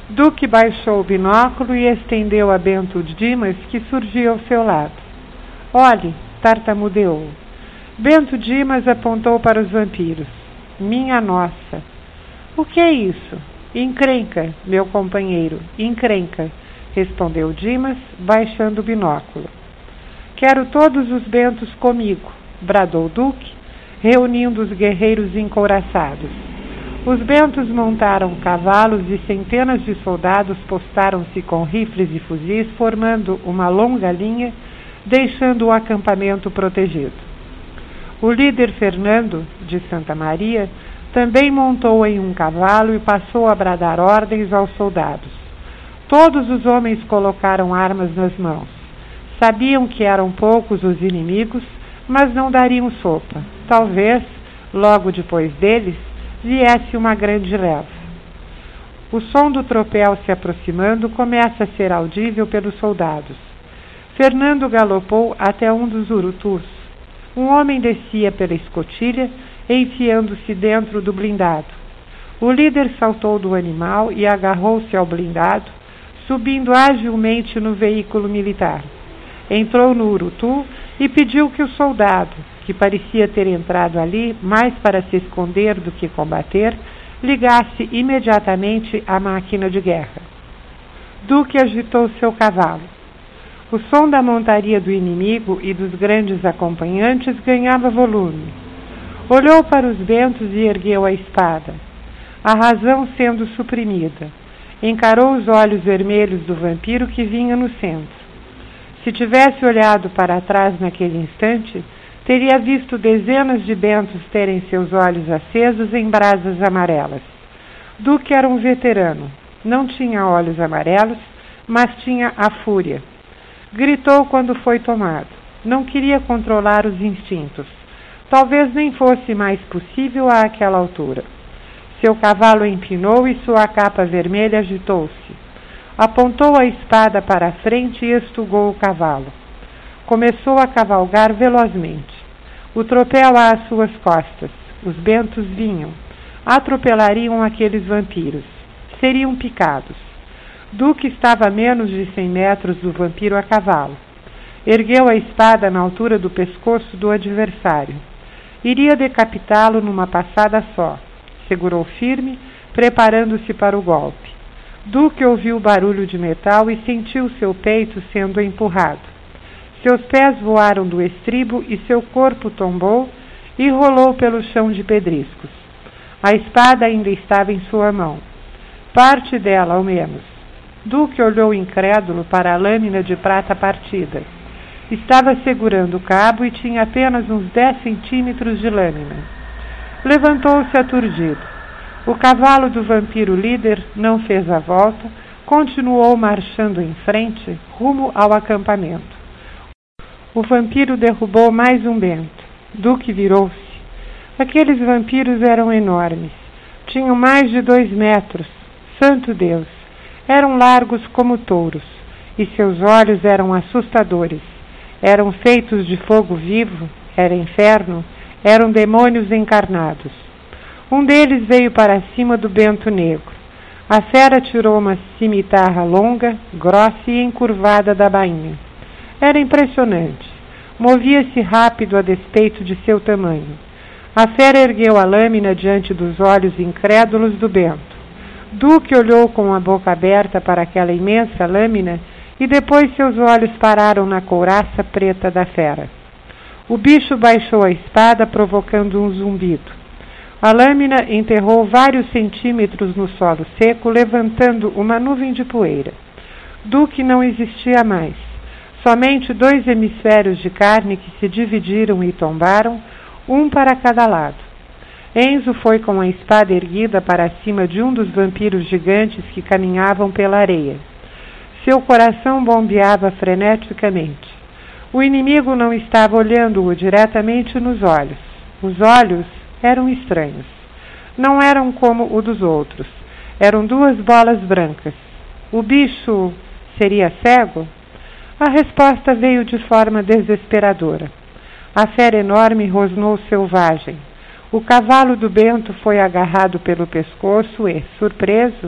Duque baixou o binóculo e estendeu a Bento Dimas, que surgia ao seu lado. Olhe, tartamudeou. Bento Dimas apontou para os vampiros. Minha nossa! O que é isso? Encrenca, meu companheiro, encrenca, respondeu Dimas, baixando o binóculo. Quero todos os bentos comigo, bradou Duque, reunindo os guerreiros encouraçados. Os bentos montaram cavalos e centenas de soldados postaram-se com rifles e fuzis, formando uma longa linha, deixando o acampamento protegido. O líder Fernando, de Santa Maria, também montou em um cavalo e passou a bradar ordens aos soldados. Todos os homens colocaram armas nas mãos. Sabiam que eram poucos os inimigos, mas não dariam sopa. Talvez, logo depois deles, viesse uma grande leva. O som do tropel se aproximando começa a ser audível pelos soldados. Fernando galopou até um dos urutus. Um homem descia pela escotilha, enfiando-se dentro do blindado. O líder saltou do animal e agarrou-se ao blindado, subindo agilmente no veículo militar. Entrou no urutu e pediu que o soldado, que parecia ter entrado ali mais para se esconder do que combater, ligasse imediatamente a máquina de guerra. Duque agitou seu cavalo. O som da montaria do inimigo e dos grandes acompanhantes ganhava volume. Olhou para os bentos e ergueu a espada, a razão sendo suprimida. Encarou os olhos vermelhos do vampiro que vinha no centro. Se tivesse olhado para trás naquele instante, teria visto dezenas de bentos terem seus olhos acesos em brasas amarelas. Duque era um veterano. Não tinha olhos amarelos, mas tinha a fúria. Gritou quando foi tomado. Não queria controlar os instintos. Talvez nem fosse mais possível àquela altura. Seu cavalo empinou e sua capa vermelha agitou-se. Apontou a espada para a frente e estugou o cavalo. Começou a cavalgar velozmente. O tropel às suas costas. Os bentos vinham. Atropelariam aqueles vampiros. Seriam picados. Duque estava a menos de 100 metros do vampiro a cavalo. Ergueu a espada na altura do pescoço do adversário. Iria decapitá-lo numa passada só. Segurou firme, preparando-se para o golpe. Duque ouviu o barulho de metal e sentiu seu peito sendo empurrado. Seus pés voaram do estribo e seu corpo tombou e rolou pelo chão de pedriscos. A espada ainda estava em sua mão. Parte dela, ao menos. Duque olhou incrédulo para a lâmina de prata partida. Estava segurando o cabo e tinha apenas uns 10 centímetros de lâmina. Levantou-se aturdido. O cavalo do vampiro líder não fez a volta, continuou marchando em frente, rumo ao acampamento. O vampiro derrubou mais um bento. Duque virou-se. Aqueles vampiros eram enormes. Tinham mais de 2 metros. Santo Deus! Eram largos como touros, e seus olhos eram assustadores. Eram feitos de fogo vivo, era inferno, eram demônios encarnados. Um deles veio para cima do bento negro. A fera tirou uma cimitarra longa, grossa e encurvada da bainha. Era impressionante. Movia-se rápido a despeito de seu tamanho. A fera ergueu a lâmina diante dos olhos incrédulos do bento. Duque olhou com a boca aberta para aquela imensa lâmina e depois seus olhos pararam na couraça preta da fera. O bicho baixou a espada, provocando um zumbido. A lâmina enterrou vários centímetros no solo seco, levantando uma nuvem de poeira. Duque não existia mais. Somente 2 hemisférios de carne que se dividiram e tombaram, um para cada lado. Enzo foi com a espada erguida para cima de um dos vampiros gigantes que caminhavam pela areia. Seu coração bombeava freneticamente. O inimigo não estava olhando-o diretamente nos olhos. Os olhos eram estranhos. Não eram como o dos outros. Eram 2 bolas brancas. O bicho seria cego? A resposta veio de forma desesperadora. A fera enorme rosnou selvagem. O cavalo do bento foi agarrado pelo pescoço e, surpreso,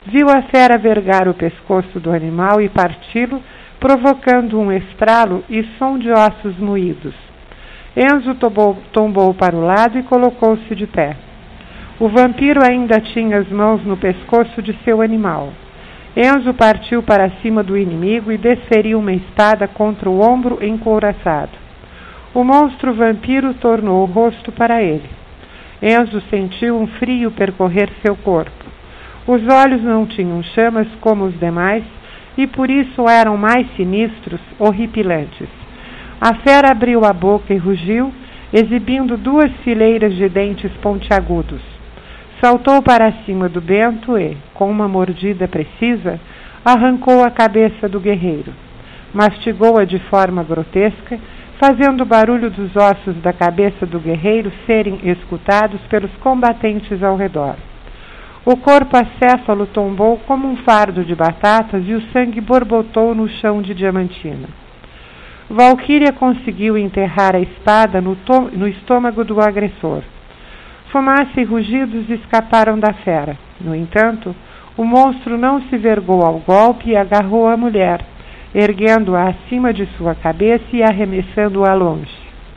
Viu a fera vergar o pescoço do animal e parti-lo, provocando um estralo e som de ossos moídos. Enzo tombou para o lado e colocou-se de pé. O vampiro ainda tinha as mãos no pescoço de seu animal. Enzo partiu para cima do inimigo e desferiu uma espada contra o ombro encouraçado. O monstro vampiro tornou o rosto para ele. Enzo sentiu um frio percorrer seu corpo. Os olhos não tinham chamas como os demais e por isso eram mais sinistros, horripilantes. A fera abriu a boca e rugiu, exibindo 2 fileiras de dentes pontiagudos. Saltou para cima do Bento e, com uma mordida precisa, arrancou a cabeça do guerreiro. Mastigou-a de forma grotesca, fazendo o barulho dos ossos da cabeça do guerreiro serem escutados pelos combatentes ao redor. O corpo acéfalo tombou como um fardo de batatas e o sangue borbotou no chão de Diamantina. Valquíria conseguiu enterrar a espada no estômago do agressor. Fumaça e rugidos escaparam da fera. No entanto, o monstro não se vergou ao golpe e agarrou a mulher, erguendo-a acima de sua cabeça e arremessando-a longe.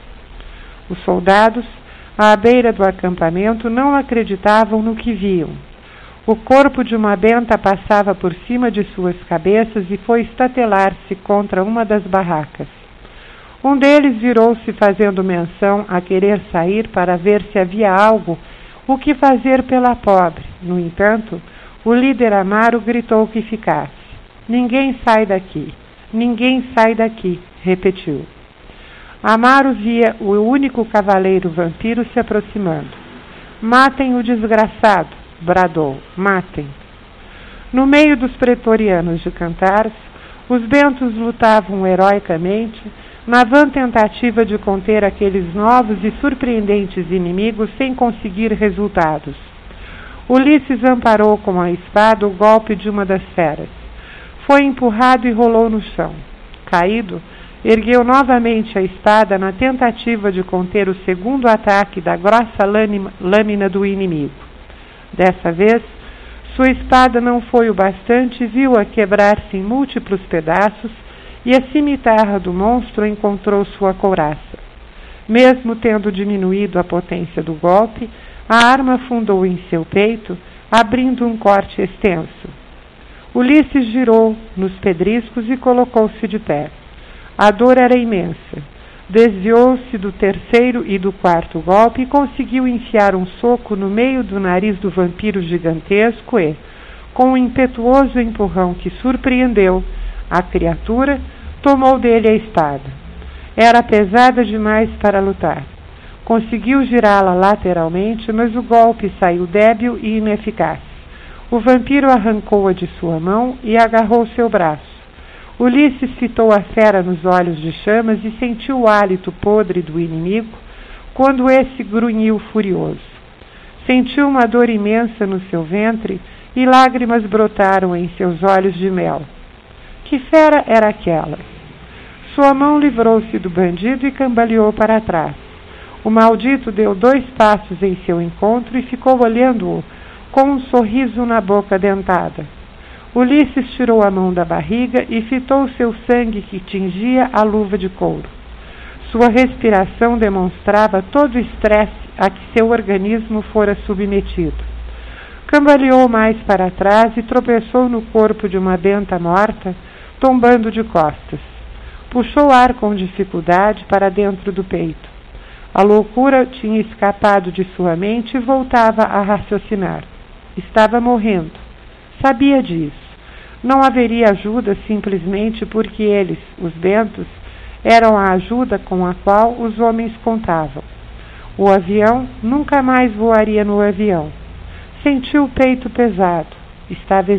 Os soldados, à beira do acampamento, não acreditavam no que viam. O corpo de uma benta passava por cima de suas cabeças e foi estatelar-se contra uma das barracas. Um deles virou-se fazendo menção a querer sair para ver se havia algo o que fazer pela pobre. No entanto, o líder Amaro gritou que ficasse. Ninguém sai daqui, ninguém sai daqui, repetiu. Amaro via o único cavaleiro vampiro se aproximando. Matem o desgraçado, bradou, matem. No meio dos pretorianos de Cantares, os bentos lutavam heroicamente, na vã tentativa de conter aqueles novos e surpreendentes inimigos sem conseguir resultados. Ulisses amparou com a espada o golpe de uma das feras. Foi empurrado e rolou no chão. Caído, ergueu novamente a espada na tentativa de conter o segundo ataque da grossa lâmina do inimigo. Dessa vez, sua espada não foi o bastante e viu-a quebrar-se em múltiplos pedaços e a cimitarra do monstro encontrou sua couraça. Mesmo tendo diminuído a potência do golpe, a arma afundou em seu peito, abrindo um corte extenso. Ulisses girou nos pedriscos e colocou-se de pé. A dor era imensa. Desviou-se do terceiro e do quarto golpe e conseguiu enfiar um soco no meio do nariz do vampiro gigantesco e, com um impetuoso empurrão que surpreendeu a criatura, tomou dele a espada. Era pesada demais para lutar. Conseguiu girá-la lateralmente, mas o golpe saiu débil e ineficaz. O vampiro arrancou-a de sua mão e agarrou seu braço. Ulisses fitou a fera nos olhos de chamas e sentiu o hálito podre do inimigo quando esse grunhiu furioso. Sentiu uma dor imensa no seu ventre e lágrimas brotaram em seus olhos de mel. Que fera era aquela? Sua mão livrou-se do bandido e cambaleou para trás. O maldito deu 2 passos em seu encontro e ficou olhando-o com um sorriso na boca dentada. Ulisses tirou a mão da barriga e fitou seu sangue que tingia a luva de couro. Sua respiração demonstrava todo o estresse a que seu organismo fora submetido. Cambaleou mais para trás e tropeçou no corpo de uma benta morta, tombando de costas. Puxou ar com dificuldade para dentro do peito. A loucura tinha escapado de sua mente e voltava a raciocinar. Estava morrendo. Sabia disso. Não haveria ajuda simplesmente porque eles, os bentos, eram a ajuda com a qual os homens contavam. O avião nunca mais voaria no avião. Sentiu o peito pesado. Estava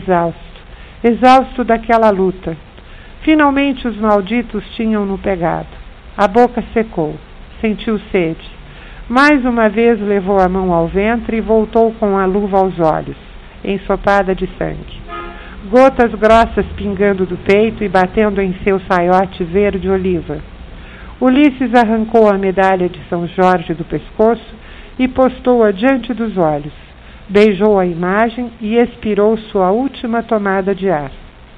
exausto daquela luta. Finalmente os malditos tinham-no pegado. A boca secou. Sentiu sede. Mais uma vez levou a mão ao ventre e voltou com a luva aos olhos, ensopada de sangue. Gotas grossas pingando do peito e batendo em seu saiote verde-oliva. Ulisses arrancou a medalha de São Jorge do pescoço e postou-a diante dos olhos. Beijou a imagem e expirou sua última tomada de ar.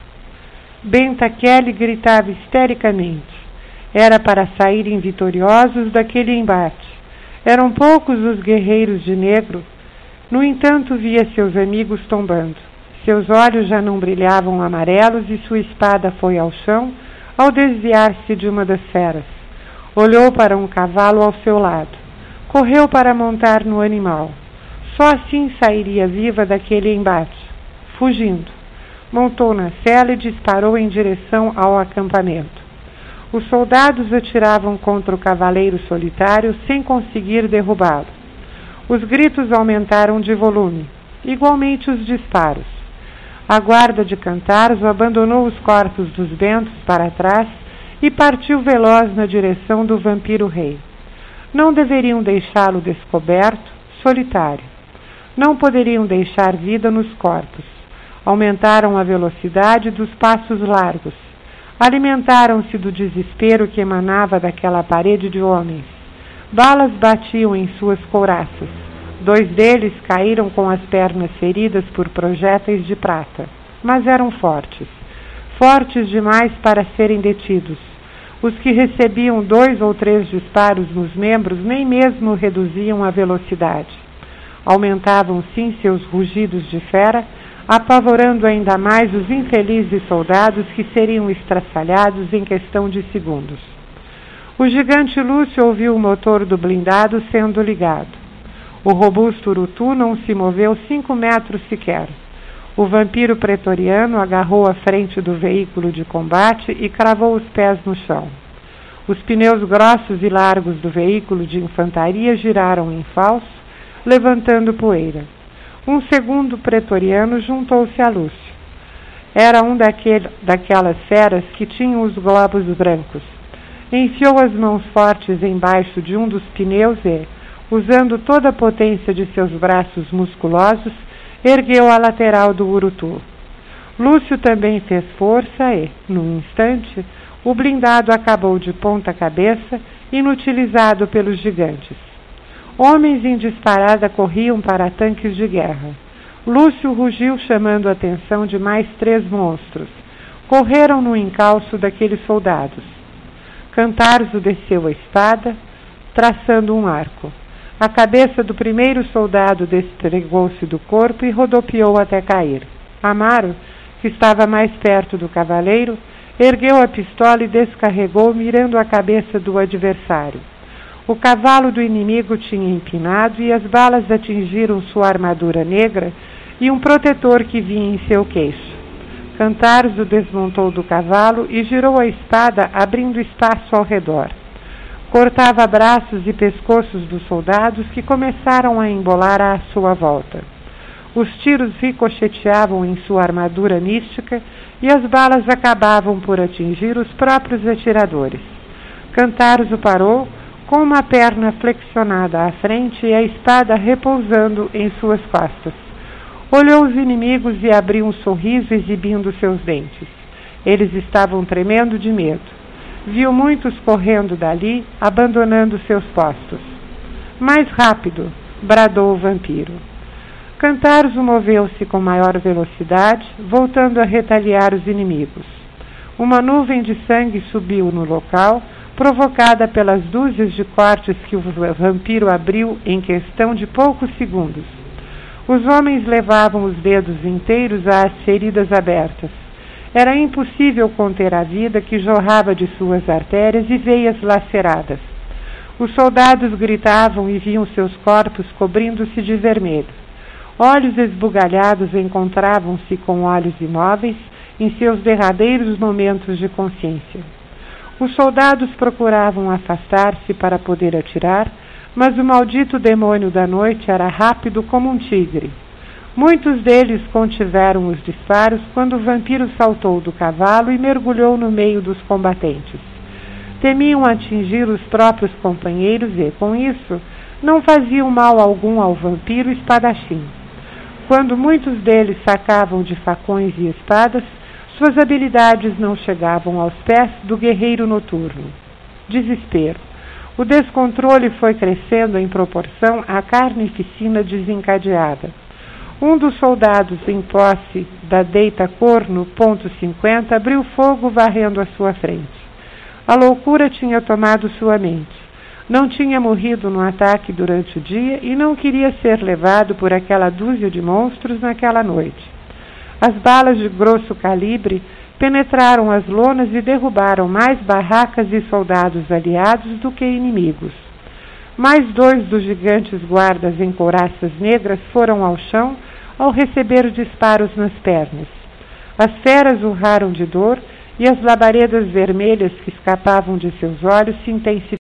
Benta Kelly gritava histericamente. Era para saírem vitoriosos daquele embate. Eram poucos os guerreiros de negro. No entanto, via seus amigos tombando. Seus olhos já não brilhavam amarelos e sua espada foi ao chão ao desviar-se de uma das feras. Olhou para um cavalo ao seu lado. Correu para montar no animal. Só assim sairia viva daquele embate. Fugindo. Montou na sela e disparou em direção ao acampamento. Os soldados atiravam contra o cavaleiro solitário sem conseguir derrubá-lo. Os gritos aumentaram de volume, igualmente os disparos. A guarda de Cantarzo abandonou os corpos dos bentos para trás e partiu veloz na direção do vampiro-rei. Não deveriam deixá-lo descoberto, solitário. Não poderiam deixar vida nos corpos. Aumentaram a velocidade dos passos largos. Alimentaram-se do desespero que emanava daquela parede de homens. Balas batiam em suas couraças. 2 deles caíram com as pernas feridas por projéteis de prata, mas eram fortes. Fortes demais para serem detidos. Os que recebiam 2 ou 3 disparos nos membros nem mesmo reduziam a velocidade. Aumentavam sim seus rugidos de fera, apavorando ainda mais os infelizes soldados que seriam estraçalhados em questão de segundos. O gigante Lúcio ouviu o motor do blindado sendo ligado. O robusto Urutu não se moveu 5 metros sequer. O vampiro pretoriano agarrou a frente do veículo de combate e cravou os pés no chão. Os pneus grossos e largos do veículo de infantaria giraram em falso, levantando poeira. Um segundo pretoriano juntou-se a Lúcio. Era um daquelas feras que tinham os globos brancos. Enfiou as mãos fortes embaixo de um dos pneus e, usando toda a potência de seus braços musculosos, ergueu a lateral do Urutu. Lúcio também fez força e, num instante, o blindado acabou de ponta cabeça, inutilizado pelos gigantes. Homens em disparada corriam para tanques de guerra. Lúcio rugiu chamando a atenção de mais 3 monstros. Correram no encalço daqueles soldados. Cantarzo desceu a espada, traçando um arco. A cabeça do primeiro soldado despegou-se do corpo e rodopiou até cair. Amaro, que estava mais perto do cavaleiro, ergueu a pistola e descarregou, mirando a cabeça do adversário. O cavalo do inimigo tinha empinado e as balas atingiram sua armadura negra e um protetor que vinha em seu queixo. Cantarzo desmontou do cavalo e girou a espada, abrindo espaço ao redor. Cortava braços e pescoços dos soldados que começaram a embolar à sua volta. Os tiros ricocheteavam em sua armadura mística e as balas acabavam por atingir os próprios atiradores. Cantarzo parou, com uma perna flexionada à frente e a espada repousando em suas costas. Olhou os inimigos e abriu um sorriso exibindo seus dentes. Eles estavam tremendo de medo. Viu muitos correndo dali, abandonando seus postos. Mais rápido, bradou o vampiro. Cantarzo moveu-se com maior velocidade, voltando a retaliar os inimigos. Uma nuvem de sangue subiu no local, provocada pelas dúzias de cortes que o vampiro abriu em questão de poucos segundos. Os homens levavam os dedos inteiros às feridas abertas. Era impossível conter a vida que jorrava de suas artérias e veias laceradas. Os soldados gritavam e viam seus corpos cobrindo-se de vermelho. Olhos esbugalhados encontravam-se com olhos imóveis em seus derradeiros momentos de consciência. Os soldados procuravam afastar-se para poder atirar, mas o maldito demônio da noite era rápido como um tigre. Muitos deles contiveram os disparos quando o vampiro saltou do cavalo e mergulhou no meio dos combatentes. Temiam atingir os próprios companheiros e, com isso, não faziam mal algum ao vampiro espadachim. Quando muitos deles sacavam de facões e espadas, suas habilidades não chegavam aos pés do guerreiro noturno. Desespero. O descontrole foi crescendo em proporção à carnificina desencadeada. Um dos soldados, em posse da deita corno, ponto 50, abriu fogo varrendo à sua frente. A loucura tinha tomado sua mente. Não tinha morrido no ataque durante o dia e não queria ser levado por aquela dúzia de monstros naquela noite. As balas de grosso calibre penetraram as lonas e derrubaram mais barracas e soldados aliados do que inimigos. Mais 2 dos gigantes guardas em couraças negras foram ao chão ao receber disparos nas pernas. As feras urraram de dor e as labaredas vermelhas que escapavam de seus olhos se intensificaram.